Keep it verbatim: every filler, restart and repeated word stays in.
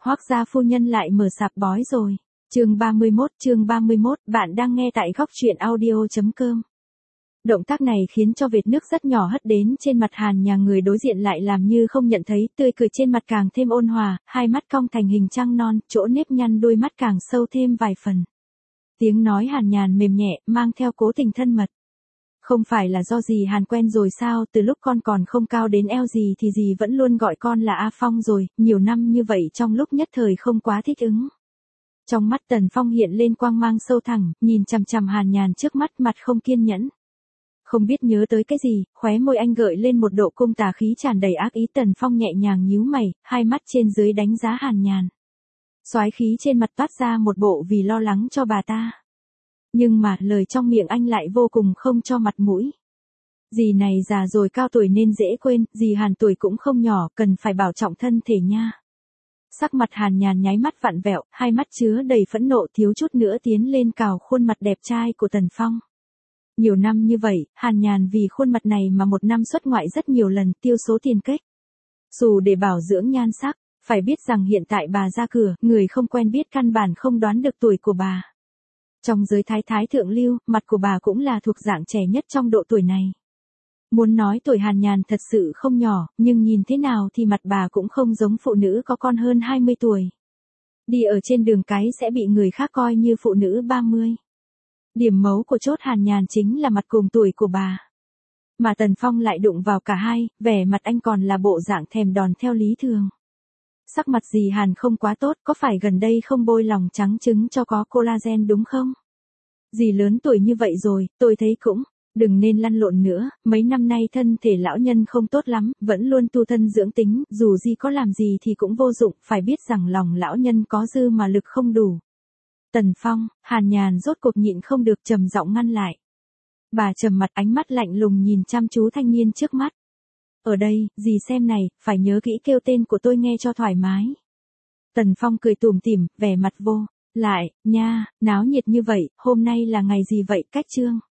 Hoác gia phu nhân lại mở sạp bói rồi. Chương ba mươi mốt, chương ba mươi mốt, bạn đang nghe tại góc truyện audio chấm com. Động tác này khiến cho vệt nước rất nhỏ hất đến trên mặt Hàn Nhà, người đối diện lại làm như không nhận thấy, tươi cười trên mặt càng thêm ôn hòa, hai mắt cong thành hình trăng non, chỗ nếp nhăn đôi mắt càng sâu thêm vài phần. Tiếng nói Hàn Nhàn mềm nhẹ, mang theo cố tình thân mật. Không phải là do dì Hàn quen rồi sao, từ lúc con còn không cao đến eo gì thì dì vẫn luôn gọi con là A Phong rồi, nhiều năm như vậy trong lúc nhất thời không quá thích ứng. Trong mắt Tần Phong hiện lên quang mang sâu thẳm, nhìn chằm chằm Hàn Nhàn trước mắt, mặt không kiên nhẫn. Không biết nhớ tới cái gì, khóe môi anh gợi lên một độ cung tà khí tràn đầy ác ý. Tần Phong nhẹ nhàng nhíu mày, hai mắt trên dưới đánh giá Hàn Nhàn. Soái khí trên mặt toát ra một bộ vì lo lắng cho bà ta. Nhưng mà lời trong miệng anh lại vô cùng không cho mặt mũi. Dì này già rồi, cao tuổi nên dễ quên, dì Hàn tuổi cũng không nhỏ, cần phải bảo trọng thân thể nha. Sắc mặt Hàn Nhàn nháy mắt vặn vẹo, hai mắt chứa đầy phẫn nộ, thiếu chút nữa tiến lên cào khuôn mặt đẹp trai của Tần Phong. Nhiều năm như vậy, Hàn Nhàn vì khuôn mặt này mà một năm xuất ngoại rất nhiều lần, tiêu số tiền kếch. Dù để bảo dưỡng nhan sắc, phải biết rằng hiện tại bà ra cửa, người không quen biết căn bản không đoán được tuổi của bà. Trong giới thái thái thượng lưu, mặt của bà cũng là thuộc dạng trẻ nhất trong độ tuổi này. Muốn nói tuổi Hàn Nhàn thật sự không nhỏ, nhưng nhìn thế nào thì mặt bà cũng không giống phụ nữ có con hơn hai mươi tuổi. Đi ở trên đường cái sẽ bị người khác coi như phụ nữ ba mươi. Điểm mấu của chốt Hàn Nhàn chính là mặt cùng tuổi của bà. Mà Tần Phong lại đụng vào cả hai, vẻ mặt anh còn là bộ dạng thèm đòn theo lý thường. Sắc mặt dì Hàn không quá tốt, có phải gần đây không bôi lòng trắng trứng cho có collagen đúng không? Dì lớn tuổi như vậy rồi, tôi thấy cũng, đừng nên lăn lộn nữa, mấy năm nay thân thể lão nhân không tốt lắm, vẫn luôn tu thân dưỡng tính, dù dì có làm gì thì cũng vô dụng, phải biết rằng lòng lão nhân có dư mà lực không đủ. Tần Phong, Hàn Nhàn rốt cuộc nhịn không được trầm giọng ngăn lại. Bà trầm mặt, ánh mắt lạnh lùng nhìn chăm chú thanh niên trước mắt. Ở đây, dì xem này, phải nhớ kỹ kêu tên của tôi nghe cho thoải mái. Tần Phong cười tủm tỉm, vẻ mặt vô lại, nha, náo nhiệt như vậy, hôm nay là ngày gì vậy? Cách chương.